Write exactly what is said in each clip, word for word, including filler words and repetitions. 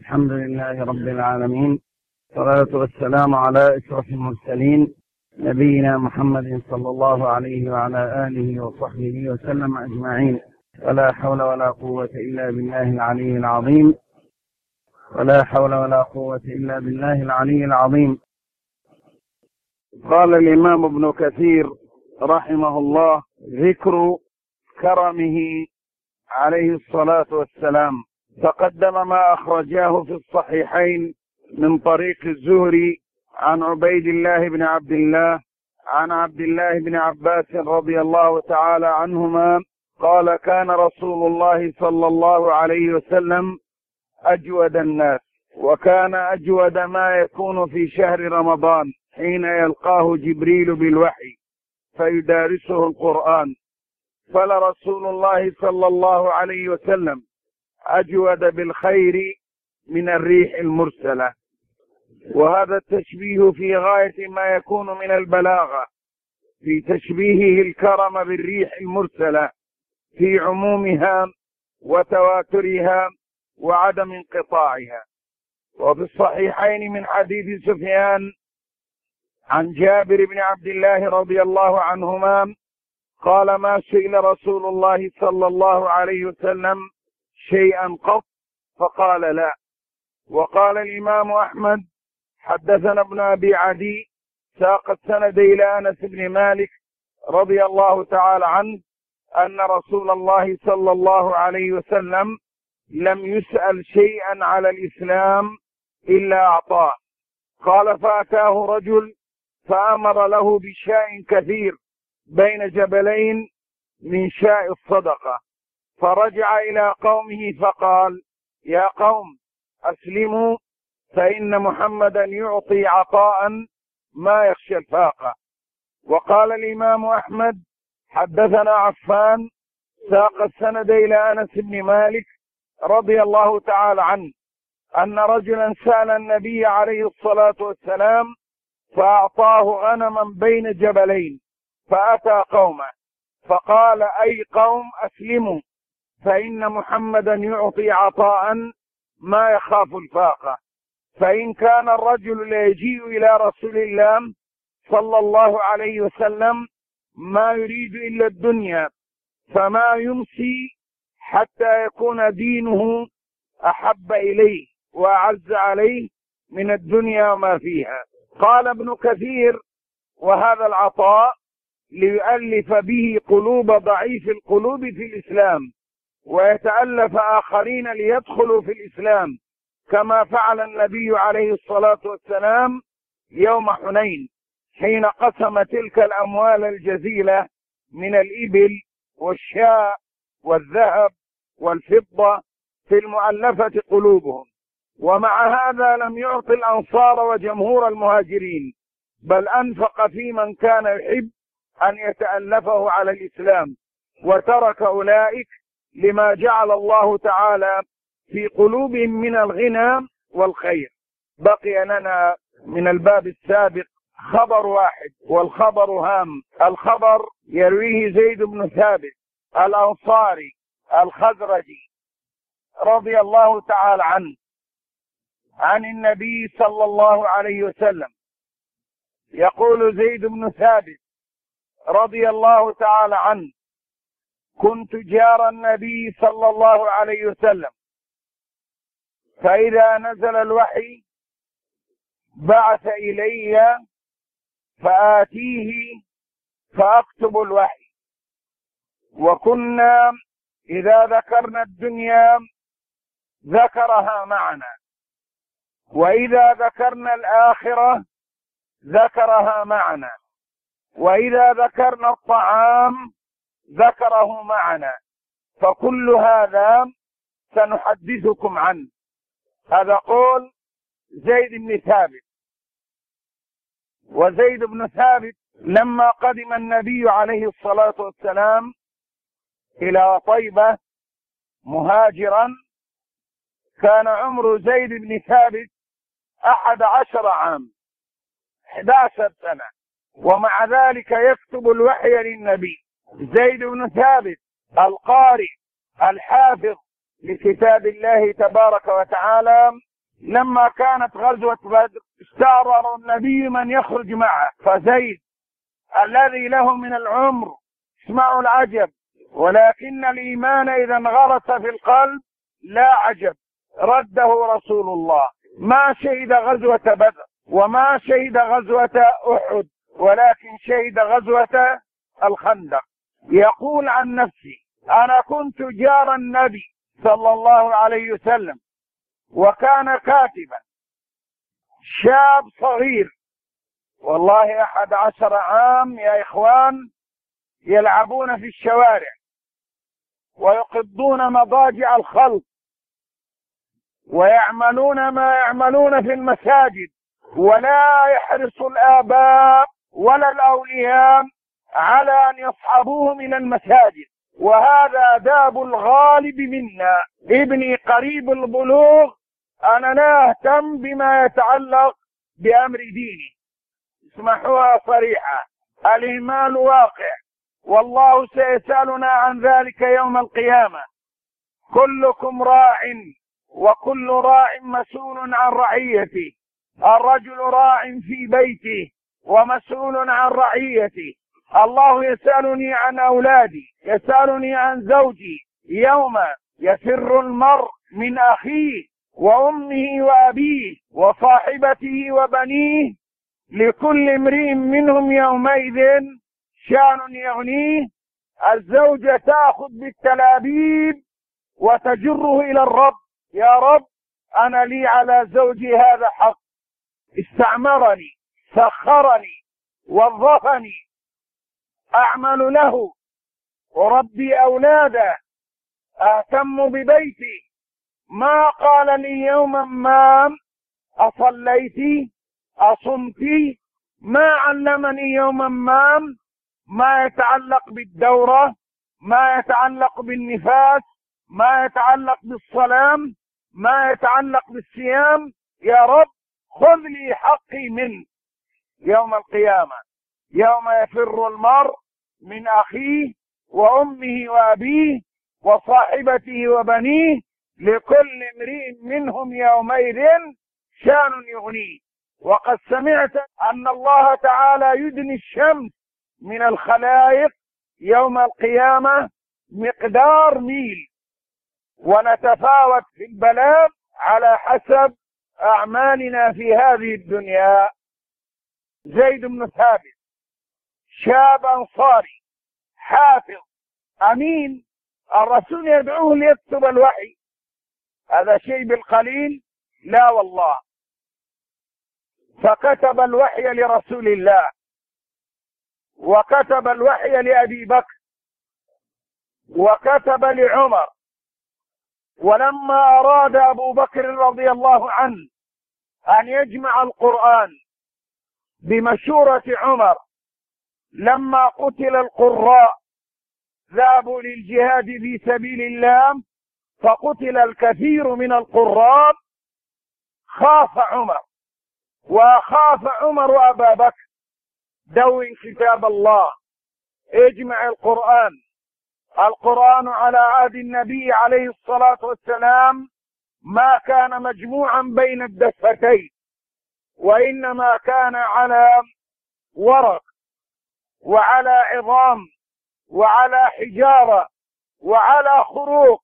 الحمد لله رب العالمين، والصلاة والسلام على أشرف المرسلين نبينا محمد صلى الله عليه وعلى آله وصحبه وسلم أجمعين. ولا حول ولا قوة إلا بالله العلي العظيم ولا حول ولا قوة إلا بالله العلي العظيم. قال الإمام ابن كثير رحمه الله: ذكر كرمه عليه الصلاة والسلام. تقدم ما أخرجاه في الصحيحين من طريق الزهري عن عبيد الله بن عبد الله عن عبد الله بن عباس رضي الله تعالى عنهما قال: كان رسول الله صلى الله عليه وسلم أجود الناس، وكان أجود ما يكون في شهر رمضان حين يلقاه جبريل بالوحي فيدارسه القرآن، فلرسول الله صلى الله عليه وسلم أجود بالخير من الريح المرسلة. وهذا التشبيه في غاية ما يكون من البلاغة في تشبيهه الكرم بالريح المرسلة في عمومها وتواترها وعدم انقطاعها. وفي الصحيحين من حديث سفيان عن جابر بن عبد الله رضي الله عنهما قال: ما سئل رسول الله صلى الله عليه وسلم شيئا قط فقال لا. وقال الإمام أحمد: حدثنا ابن أبي عدي ساق السند إلى أنس بن مالك رضي الله تعالى عنه أن رسول الله صلى الله عليه وسلم لم يسأل شيئا على الإسلام إلا أعطاه. قال: فأتاه رجل فأمر له بشاء كثير بين جبلين من شاء الصدقة، فرجع إلى قومه فقال: يا قوم أسلموا فإن محمدا يعطي عطاء ما يخشى الفاقة. وقال الإمام أحمد: حدثنا عفان ساق السند إلى أنس بن مالك رضي الله تعالى عنه أن رجلا سأل النبي عليه الصلاة والسلام فأعطاه غنما بين جبلين، فأتى قومه فقال: أي قوم أسلموا فإن محمدا يعطي عطاء ما يخاف الفاقة. فإن كان الرجل ليجيء إلى رسول الله صلى الله عليه وسلم ما يريد إلا الدنيا، فما يمسي حتى يكون دينه أحب إليه وأعز عليه من الدنيا وما فيها. قال ابن كثير: وهذا العطاء ليؤلف به قلوب ضعيف القلوب في الإسلام، ويتألف آخرين ليدخلوا في الإسلام، كما فعل النبي عليه الصلاة والسلام يوم حنين حين قسم تلك الأموال الجزيلة من الإبل والشاء والذهب والفضة في المؤلفة قلوبهم. ومع هذا لم يعطي الأنصار وجمهور المهاجرين، بل أنفق في من كان يحب أن يتألفه على الإسلام، وترك أولئك لما جعل الله تعالى في قلوبهم من الغنى والخير. بقي لنا من الباب السابق خبر واحد، والخبر هام. الخبر يرويه زيد بن ثابت الأنصاري الخزرجي رضي الله تعالى عنه عن النبي صلى الله عليه وسلم. يقول زيد بن ثابت رضي الله تعالى عنه: كنت جار النبي صلى الله عليه وسلم، فإذا نزل الوحي بعث إلي فآتيه فأكتب الوحي. وكنا إذا ذكرنا الدنيا ذكرها معنا، وإذا ذكرنا الآخرة ذكرها معنا، وإذا ذكرنا الطعام ذكره معنا، فكل هذا سنحدثكم عنه. هذا قول زيد بن ثابت. وزيد بن ثابت لما قدم النبي عليه الصلاة والسلام إلى طيبة مهاجرا كان عمر زيد بن ثابت أحد عشر عام، أحد عشر سنة، ومع ذلك يكتب الوحي للنبي. زيد بن ثابت القارئ الحافظ لكتاب الله تبارك وتعالى لما كانت غزوة بدر استأمر النبي من يخرج معه، فزيد الذي له من العمر، اسمعوا العجب، ولكن الإيمان إذا انغرس في القلب لا عجب، رده رسول الله. ما شهد غزوة بدر وما شهد غزوة أحد، ولكن شهد غزوة الخندق. يقول عن نفسي: أنا كنت جار النبي صلى الله عليه وسلم، وكان كاتبا شاب صغير، والله أحد عشر عام يا إخوان، يلعبون في الشوارع ويقضون مضاجع الخلق ويعملون ما يعملون في المساجد، ولا يحرص الآباء ولا الأولياء على أن يصحبوهم إلى المساجد. وهذا داب الغالب منا. ابني قريب البلوغ، أنا لا أهتم بما يتعلق بأمر ديني. اسمحوها صريحة، الإهمال واقع، والله سيسألنا عن ذلك يوم القيامة. كلكم راع وكل راع مسؤول عن رعيته. الرجل راع في بيته ومسؤول عن رعيته. الله يسألني عن أولادي، يسألني عن زوجي. يوم يفر المرء من أخيه وأمه وأبيه وصاحبته وبنيه، لكل امرئ منهم يومئذ شأن يغنيه. الزوجة تأخذ بالتلابيب وتجره إلى الرب: يا رب، أنا لي على زوجي هذا حق، استعمرني، سخرني، وظفني، أعمل له، أربي أولاده، أهتم ببيتي. ما قال لي يوما ما أصليتي، أصمتي، ما علمني يوما ما ما يتعلق بالدورة، ما يتعلق بالنفاس، ما يتعلق بالصلاة، ما يتعلق بالصيام. يا رب، خذ لي حقي منه يوم القيامة، يوم يفر المرء من أخيه وأمه وأبيه وصاحبته وبنيه، لكل امرئ منهم يومئذ شأن يغنيه. وقد سمعت أن الله تعالى يدني الشمس من الخلائق يوم القيامة مقدار ميل، ونتفاوت في البلاغ على حسب أعمالنا في هذه الدنيا. زيد بن ثابت شاب أنصاري حافظ أمين، الرسول يدعوه ليكتب الوحي، هذا شيء بالقليل؟ لا والله. فكتب الوحي لرسول الله، وكتب الوحي لأبي بكر، وكتب لعمر. ولما أراد أبو بكر رضي الله عنه أن يجمع القرآن بمشورة عمر، لما قتل القراء ذهبوا للجهاد في سبيل الله، فقتل الكثير من القراء، خاف عمر وخاف عمر أبا بكر: دون كتاب الله، اجمع القرآن. القرآن على عهد النبي عليه الصلاة والسلام ما كان مجموعا بين الدفتين، وإنما كان على ورق وعلى عظام وعلى حجارة وعلى خروق.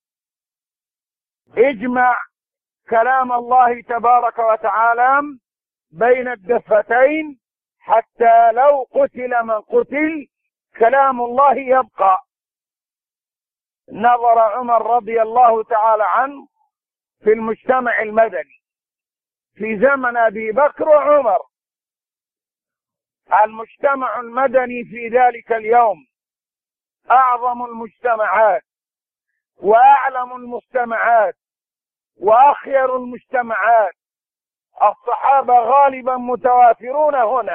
اجمع كلام الله تبارك وتعالى بين الدفتين، حتى لو قتل من قتل كلام الله يبقى. نظر عمر رضي الله تعالى عنه في المجتمع المدني في زمن أبي بكر وعمر. المجتمع المدني في ذلك اليوم أعظم المجتمعات وأعلم المجتمعات وأخير المجتمعات. الصحابة غالبا متوافرون هنا.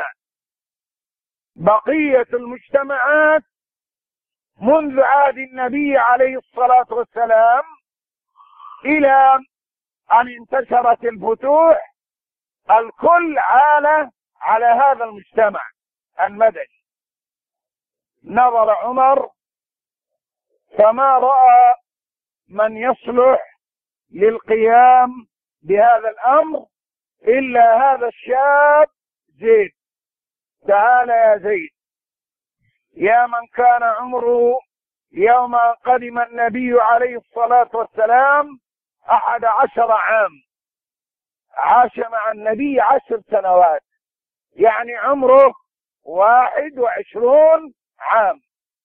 بقية المجتمعات منذ عهد النبي عليه الصلاة والسلام إلى أن انتشرت الفتوح، الكل عال على هذا المجتمع المدني. نظر عمر فما رأى من يصلح للقيام بهذا الأمر إلا هذا الشاب زيد. تعال يا زيد، يا من كان عمره يوم قدم النبي عليه الصلاة والسلام أحد عشر عام، عاش مع النبي عشر سنوات، يعني عمره واحد وعشرون عام.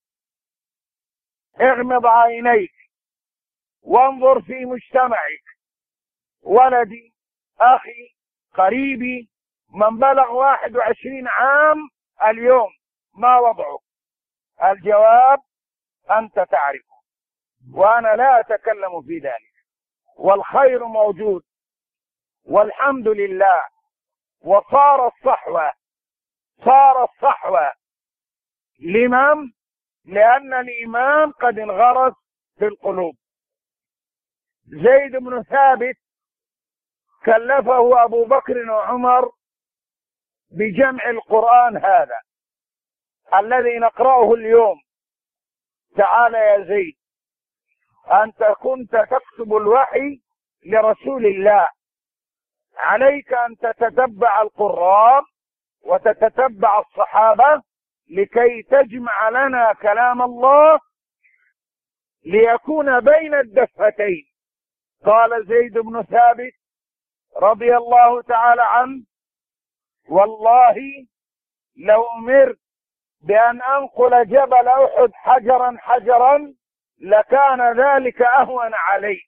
اغمض عينيك وانظر في مجتمعك، ولدي، أخي، قريبي، من بلغ واحد وعشرين عام اليوم ما وضعه؟ الجواب أنت تعرفه، وأنا لا أتكلم في ذلك، والخير موجود والحمد لله. وصار الصحوة، صار الصحوة لمن؟ لأن الإيمان قد انغرس في القلوب. زيد بن ثابت كلفه أبو بكر وعمر بجمع القرآن هذا الذي نقرأه اليوم. تعال يا زيد، أنت كنت تكتب الوحي لرسول الله، عليك أن تتتبع القرآن وتتتبع الصحابة لكي تجمع لنا كلام الله ليكون بين الدفتين. قال زيد بن ثابت رضي الله تعالى عنه: والله لو أمرت بأن أنقل جبل أحد حجرا حجرا لكان ذلك أهون علي.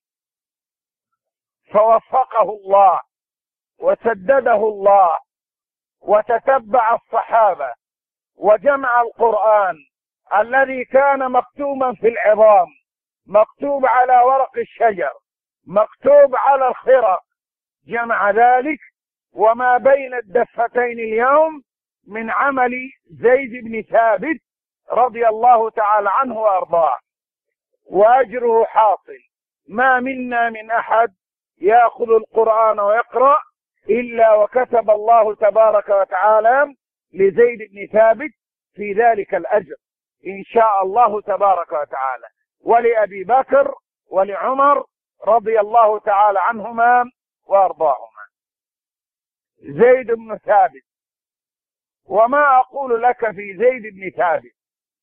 فوفقه الله وسدده الله وتتبع الصحابة وجمع القرآن الذي كان مكتوبا في العظام، مكتوب على ورق الشجر، مكتوب على الخرق، جمع ذلك وما بين الدفتين اليوم من عمل زيد بن ثابت رضي الله تعالى عنه وأرضاه، وأجره حاصل. ما منا من أحد يأخذ القرآن ويقرأ إلا وكتب الله تبارك وتعالى لزيد بن ثابت في ذلك الأجر إن شاء الله تبارك وتعالى، ولأبي بكر ولعمر رضي الله تعالى عنهما وأرضاهما. زيد بن ثابت، وما أقول لك في زيد بن ثابت؟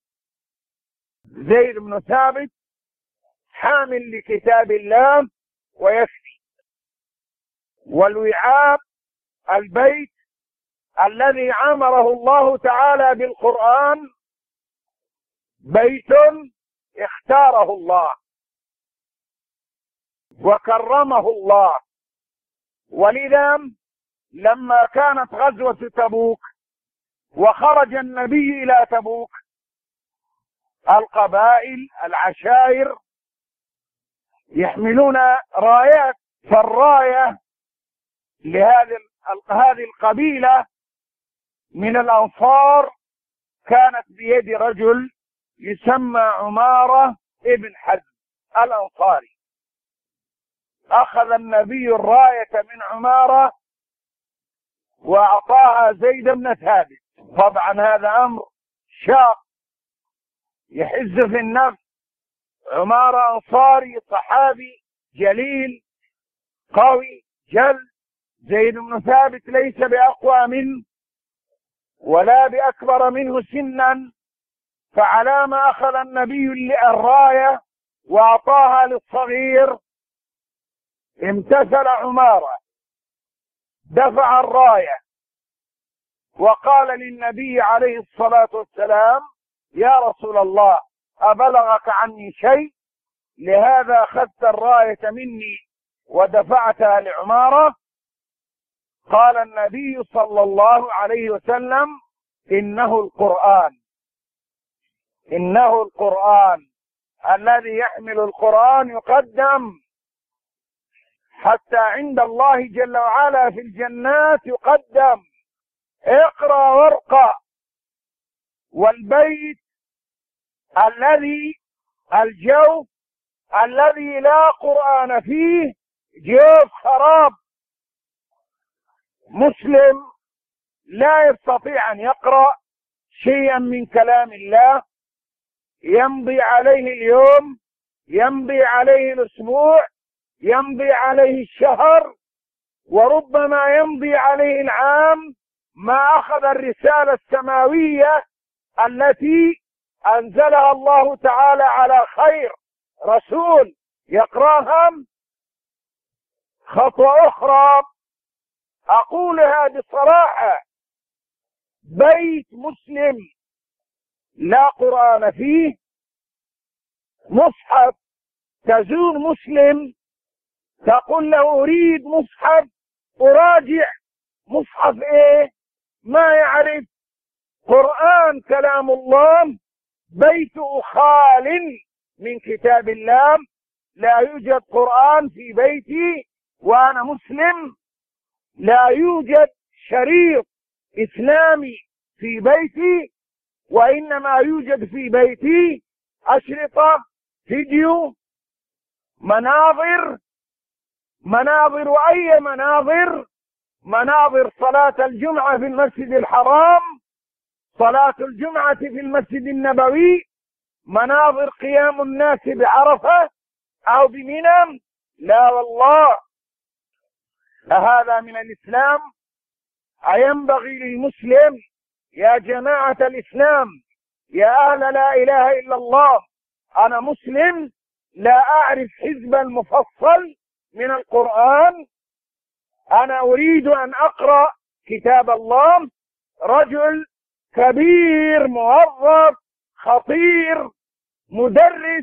زيد بن ثابت حامل لكتاب الله ويكفي، والوعاء البيت الذي عمره الله تعالى بالقرآن بيت اختاره الله وكرمه الله. ولذا لما كانت غزوة تبوك وخرج النبي إلى تبوك، القبائل العشائر يحملون رايات، فالراية لهذه هذه القبيلة من الأنصار كانت بيد رجل يسمى عمارة ابن حزم الأنصاري. أخذ النبي الراية من عمارة وأعطاها زيد بن ثابت. طبعا هذا أمر شاق يحز في النفس. عمارة أنصاري صحابي جليل قوي جل، زيد بن ثابت ليس بأقوى منه ولا بأكبر منه سنا، فعلى ما أخذ النبي الراية وأعطاها للصغير امتثل عمارة، دفع الراية وقال للنبي عليه الصلاة والسلام: يا رسول الله، أبلغك عني شيء؟ لهذا أخذت الراية مني ودفعتها لعمارة؟ قال النبي صلى الله عليه وسلم: إنه القرآن، إنه القرآن، الذي يحمل القرآن يقدم حتى عند الله جل وعلا في الجنات يقدم. اقرأ وارقى. والبيت الذي الجو الذي لا قرآن فيه جوف خراب. مسلم لا يستطيع أن يقرأ شيئا من كلام الله، يمضي عليه اليوم، يمضي عليه الأسبوع، يمضي عليه الشهر وربما يمضي عليه العام ما أخذ الرسالة السماوية التي أنزلها الله تعالى على خير رسول يقراها. خطوة أخرى أقولها بصراحة: بيت مسلم لا قرآن فيه، مصحف تزور مسلم تقول له أريد مصحف، أراجع مصحف إيه؟ ما يعرف. قرآن كلام الله، بيته خال من كتاب الله، لا يوجد قرآن في بيتي وأنا مسلم، لا يوجد شريط إسلامي في بيتي، وإنما يوجد في بيتي أشرطة فيديو، مناظر مناظر أي مناظر؟ مناظر صلاة الجمعة في المسجد الحرام، صلاة الجمعة في المسجد النبوي، مناظر قيام الناس بعرفة أو بمنى. لا والله، أهذا من الإسلام؟ أينبغي للمسلم يا جماعة الإسلام، يا أهل لا إله إلا الله، أنا مسلم لا أعرف حزبا مفصل من القرآن، أنا أريد أن أقرأ كتاب الله. رجل كبير موظف خطير مدرس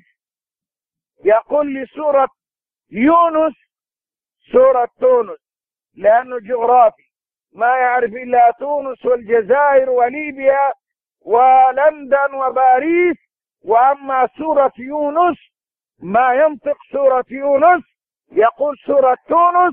يقول لي سورة يونس سورة تونس، لأنه جغرافي ما يعرف إلا تونس والجزائر وليبيا ولندن وباريس، وأما سورة يونس ما ينطق سورة يونس، يقول سورة تونس.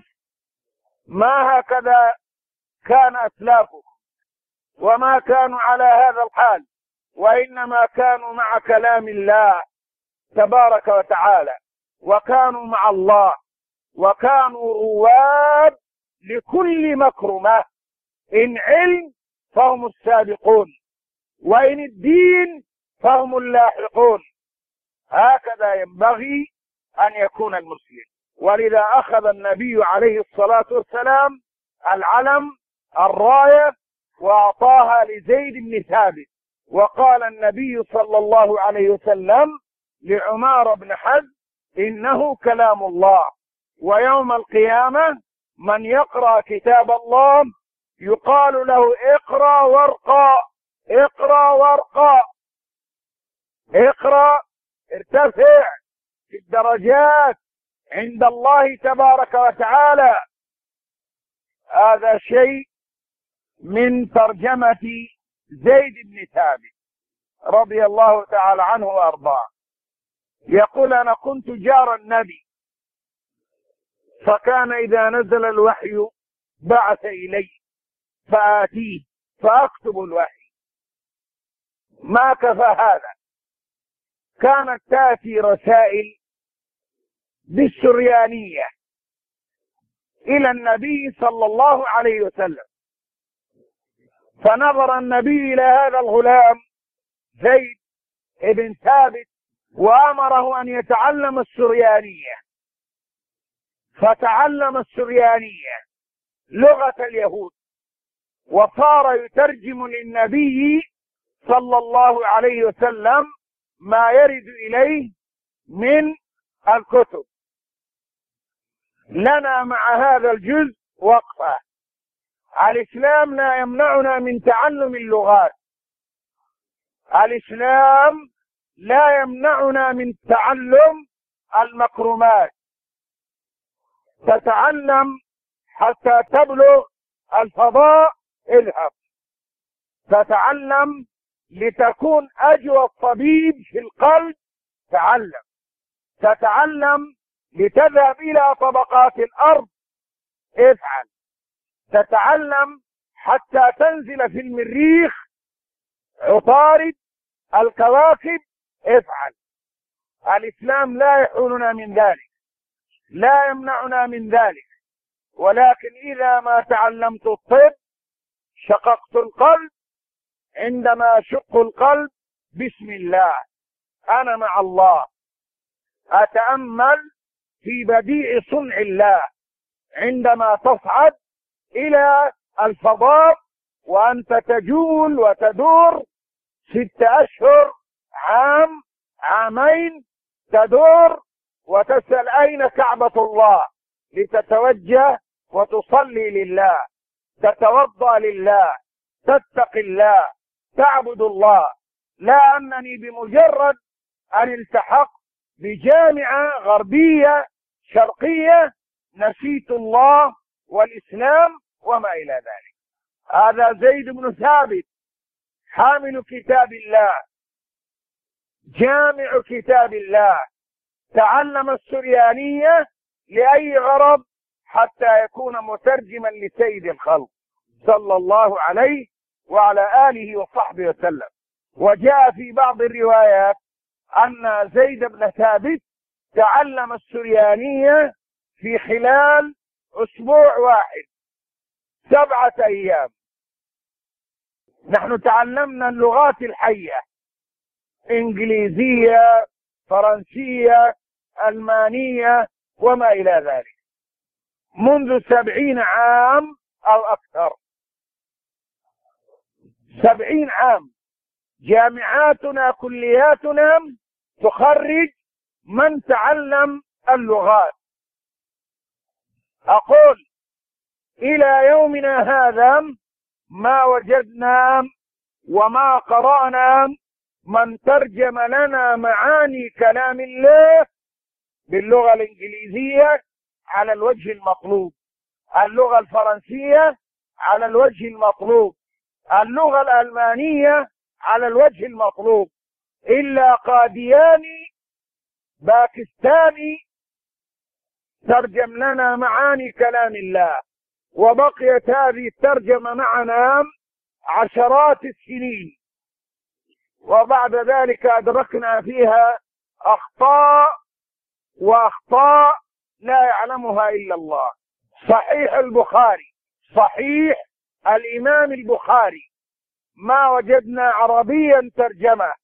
ما هكذا كان أسلافهم، وما كانوا على هذا الحال، وإنما كانوا مع كلام الله تبارك وتعالى، وكانوا مع الله، وكانوا رواد لكل مكرمة. إن علم فهم السابقون، وإن الدين فهم اللاحقون. هكذا ينبغي أن يكون المسلم. ولذا أخذ النبي عليه الصلاة والسلام العلم الراية وأعطاها لزيد بن ثابت، وقال النبي صلى الله عليه وسلم لعمار بن حزم: إنه كلام الله، ويوم القيامة من يقرأ كتاب الله يقال له اقرأ وارقى، اقرأ وارقى، اقرأ ارتفع في الدرجات عند الله تبارك وتعالى. هذا شيء من ترجمة زيد بن ثابت رضي الله تعالى عنه وأرضاه. يقول: أنا كنت جار النبي، فكان إذا نزل الوحي بعث إلي فآتيه فأكتب الوحي. ما كفى هذا، كانت تأتي رسائل بالسريانية إلى النبي صلى الله عليه وسلم، فنظر النبي إلى هذا الغلام زيد بن ثابت وأمره أن يتعلم السريانية، فتعلم السريانية لغة اليهود، وصار يترجم للنبي صلى الله عليه وسلم ما يرد إليه من الكتب. لنا مع هذا الجزء وقفة. الإسلام لا يمنعنا من تعلم اللغات، الإسلام لا يمنعنا من تعلم المكرمات. تتعلم حتى تبلغ الفضاء، اذهب. تتعلم لتكون أجود طبيب في القلب، تعلم. تتعلم لتذهب إلى طبقات الأرض، افعل. تتعلم حتى تنزل في المريخ، عطارد، الكواكب، افعل. الإسلام لا يحولنا من ذلك، لا يمنعنا من ذلك. ولكن إذا ما تعلمت الطب شققت القلب، عندما أشق القلب بسم الله، أنا مع الله، أتأمل في بديع صنع الله، عندما تصعد إلى الفضاء وأنت تجول وتدور ست أشهر، عام، عامين، تدور وتسأل أين كعبة الله لتتوجه وتصلي لله، تتوضأ لله، تتقي الله، تعبد الله. لا أنني بمجرد أن التحق بجامعة غربية شرقية نسيت الله والإسلام وما إلى ذلك. هذا زيد بن ثابت حامل كتاب الله، جامع كتاب الله، تعلم السريانية لأي غرض؟ حتى يكون مترجما لسيد الخلق صلى الله عليه وعلى آله وصحبه وسلم. وجاء في بعض الروايات أن زيد بن ثابت تعلم السريانية في خلال أسبوع واحد، سبعة أيام. نحن تعلمنا اللغات الحية، إنجليزية، فرنسية، ألمانية وما إلى ذلك، منذ سبعين عام أو أكثر. سبعين عام جامعاتنا كلياتنا تخرج من تعلم اللغات. أقول إلى يومنا هذا ما وجدنا وما قرأنا من ترجم لنا معاني كلام الله باللغة الإنجليزية على الوجه المطلوب، اللغة الفرنسية على الوجه المطلوب، اللغة الألمانية على الوجه المطلوب، إلا قادياني باكستاني ترجم لنا معاني كلام الله، وبقيت هذه الترجمة معنا عشرات السنين، وبعد ذلك أدركنا فيها أخطاء وأخطاء لا يعلمها إلا الله. صحيح البخاري، صحيح الإمام البخاري، ما وجدنا عربيا ترجمة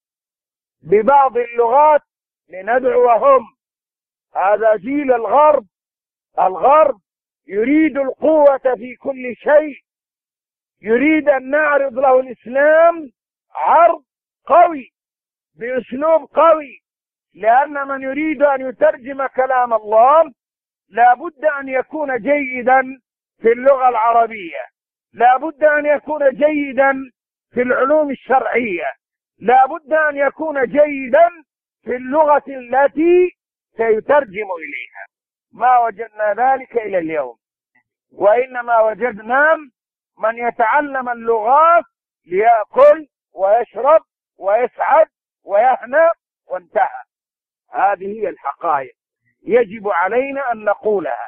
ببعض اللغات لندعوهم. هذا جيل الغرب، الغرب يريد القوة في كل شيء، يريد أن نعرض له الإسلام عرض قوي بأسلوب قوي، لأن من يريد أن يترجم كلام الله لا بد أن يكون جيدا في اللغة العربية، لا بد أن يكون جيدا في العلوم الشرعية، لا بد أن يكون جيدا في اللغة التي سيترجم إليها. ما وجدنا ذلك إلى اليوم، وإنما وجدنا من يتعلم اللغات ليأكل ويشرب ويسعد ويهنأ وانتهى. هذه هي الحقائق يجب علينا أن نقولها.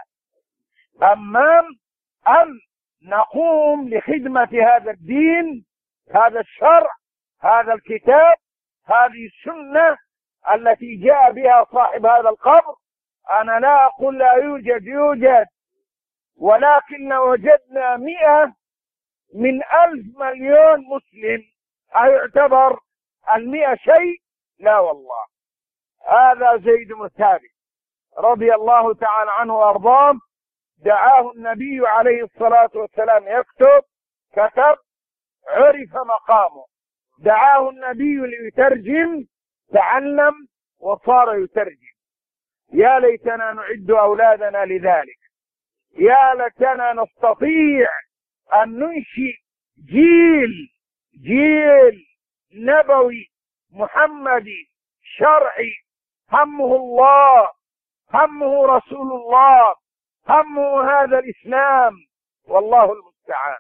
أما أن نقوم لخدمة هذا الدين، هذا الشرع، هذا الكتاب، هذه السنة التي جاء بها صاحب هذا القبر، أنا لا أقول لا يوجد، يوجد، ولكن وجدنا مئة من ألف مليون مسلم، أيعتبر المئة شيء؟ لا والله. هذا زيد بن ثابت رضي الله تعالى عنه وأرضاه، دعاه النبي عليه الصلاة والسلام يكتب، كتب، عرف مقامه. دعاه النبي ليترجم، تعلم وصار يترجم. يا ليتنا نعد أولادنا لذلك، يا ليتنا نستطيع أن ننشئ جيل جيل نبوي محمدي شرعي، همه الله، همه رسول الله، همه هذا الإسلام، والله المستعان.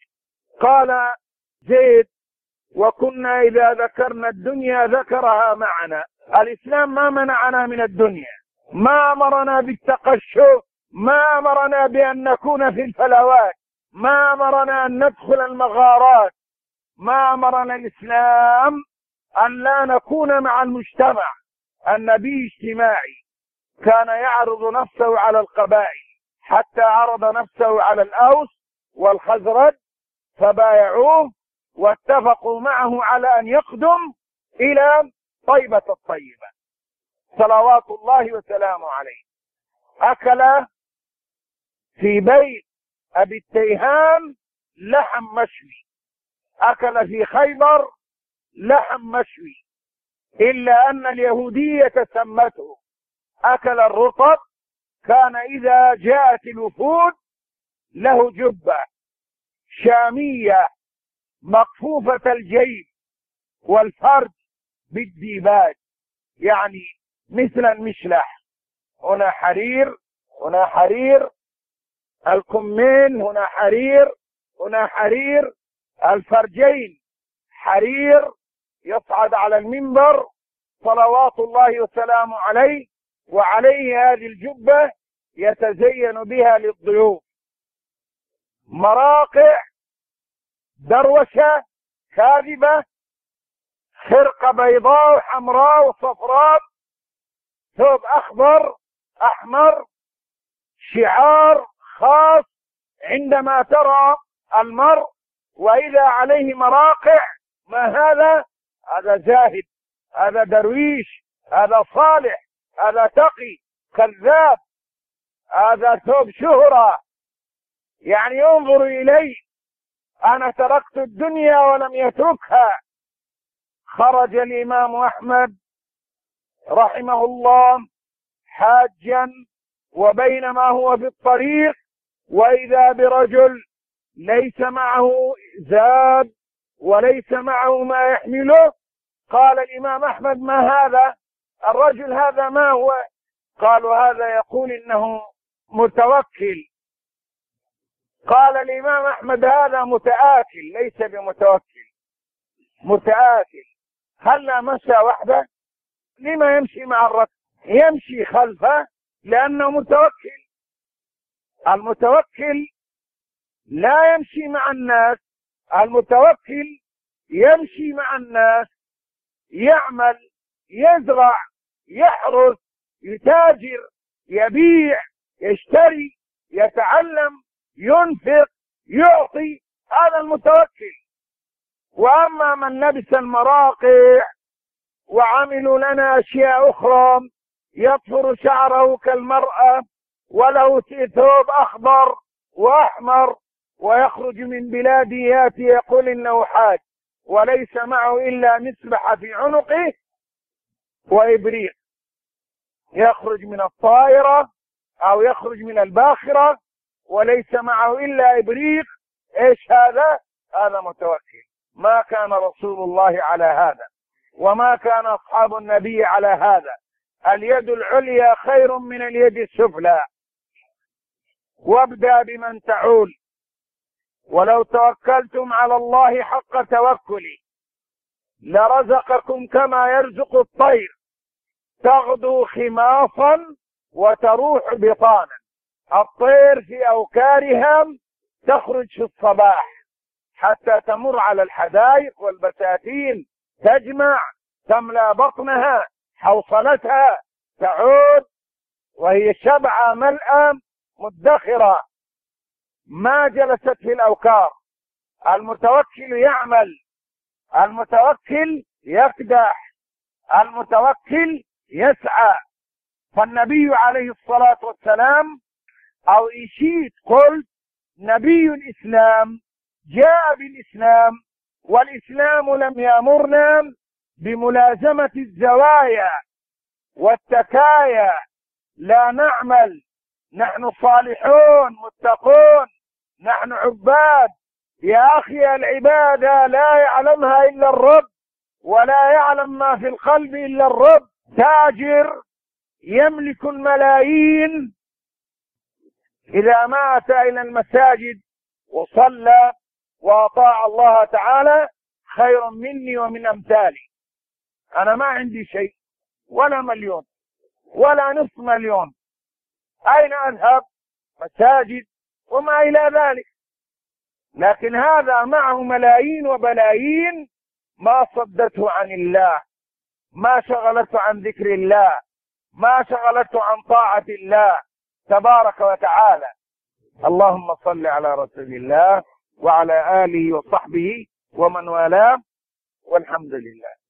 قال زيد: وكنا إذا ذكرنا الدنيا ذكرها معنا. الإسلام ما منعنا من الدنيا، ما أمرنا بالتقشف، ما أمرنا بأن نكون في الفلوات، ما أمرنا أن ندخل المغارات، ما أمرنا الإسلام أن لا نكون مع المجتمع. النبي اجتماعي، كان يعرض نفسه على القبائل، حتى عرض نفسه على الأوس والخزرج فبايعوه واتفقوا معه على أن يقدم إلى طيبة الطيبة صلوات الله وسلامه عليه. أكل في بيت أبي التيهان لحم مشوي، أكل في خيبر لحم مشوي، إلا أن اليهودية سمته أكل الرطب. كان إذا جاءت الوفود له جبة شامية مكفوفة الجيب والفرج بالديباج، يعني مثل المشلح، هنا حرير هنا حرير، الكمين هنا حرير هنا حرير، الفرجين حرير. يصعد على المنبر صلوات الله وسلامه عليه وعليه هذه الجبة يتزين بها للضيوف. مراقع دروشة كاذبة، خرقة بيضاء وحمراء وصفراء، ثوب أخضر أحمر، شعار خاص عندما ترى المرء وإذا عليه مراقع. ما هذا؟ هذا زاهد، هذا درويش، هذا صالح، هذا تقي، كذاب، هذا ثوب شهرة، يعني انظروا إلي، أنا تركت الدنيا ولم يتركها. خرج الإمام أحمد رحمه الله حاجا، وبينما هو في الطريق وإذا برجل ليس معه زاد وليس معه ما يحمله. قال الإمام أحمد: ما هذا الرجل؟ هذا ما هو؟ قالوا: هذا يقول إنه متوكل. قال الإمام أحمد: هذا متآكل ليس بمتوكل، متآكل. هلا مشى وحده؟ لما يمشي مع الركب؟ يمشي خلفه لأنه متوكل. المتوكل لا يمشي مع الناس، المتوكل يمشي مع الناس، يعمل، يزرع، يحرث، يتاجر، يبيع، يشتري، يتعلم، ينفق، يعطي، هذا المتوكل. وأما من لبس المراقع وعملوا لنا أشياء أخرى، يطفر شعره كالمرأة وله ثوب أخضر وأحمر ويخرج من بلاد ياتي يقول إنه حاج وليس معه إلا مسبحة في عنقه وإبريق، يخرج من الطائرة أو يخرج من الباخرة وليس معه إلا إبريق. إيش هذا؟ هذا متوكل. ما كان رسول الله على هذا، وما كان أصحاب النبي على هذا. اليد العليا خير من اليد السفلى. وابدأ بمن تعول. ولو توكلتم على الله حق توكله لرزقكم كما يرزق الطير تغدو خماصا وتروح بطانا. الطير في أوكارها تخرج في الصباح حتى تمر على الحدائق والبساتين، تجمع، تملأ بطنها، حوصلتها، تعود وهي شبعة ملأة مدخرة، ما جلست في الأوكار. المتوكل يعمل، المتوكل يكدح، المتوكل يسعى. فالنبي عليه الصلاة والسلام، أو إشيت قلت نبي الإسلام، جاء بالإسلام، والإسلام لم يأمرنا بملازمة الزوايا والتكايا. لا نعمل، نحن صالحون متقون، نحن عباد. يا أخي العبادة لا يعلمها إلا الرب، ولا يعلم ما في القلب إلا الرب. تاجر يملك الملايين إذا ما أتى إلى المساجد وصلى وأطاع الله تعالى خير مني ومن أمثالي. أنا ما عندي شيء، ولا مليون ولا نصف مليون، أين أذهب؟ مساجد وما إلى ذلك. لكن هذا معه ملايين وبلايين ما صدته عن الله، ما شغلته عن ذكر الله، ما شغلته عن طاعة الله تبارك وتعالى. اللهم صل على رسول الله وعلى آله وصحبه ومن والاه، والحمد لله.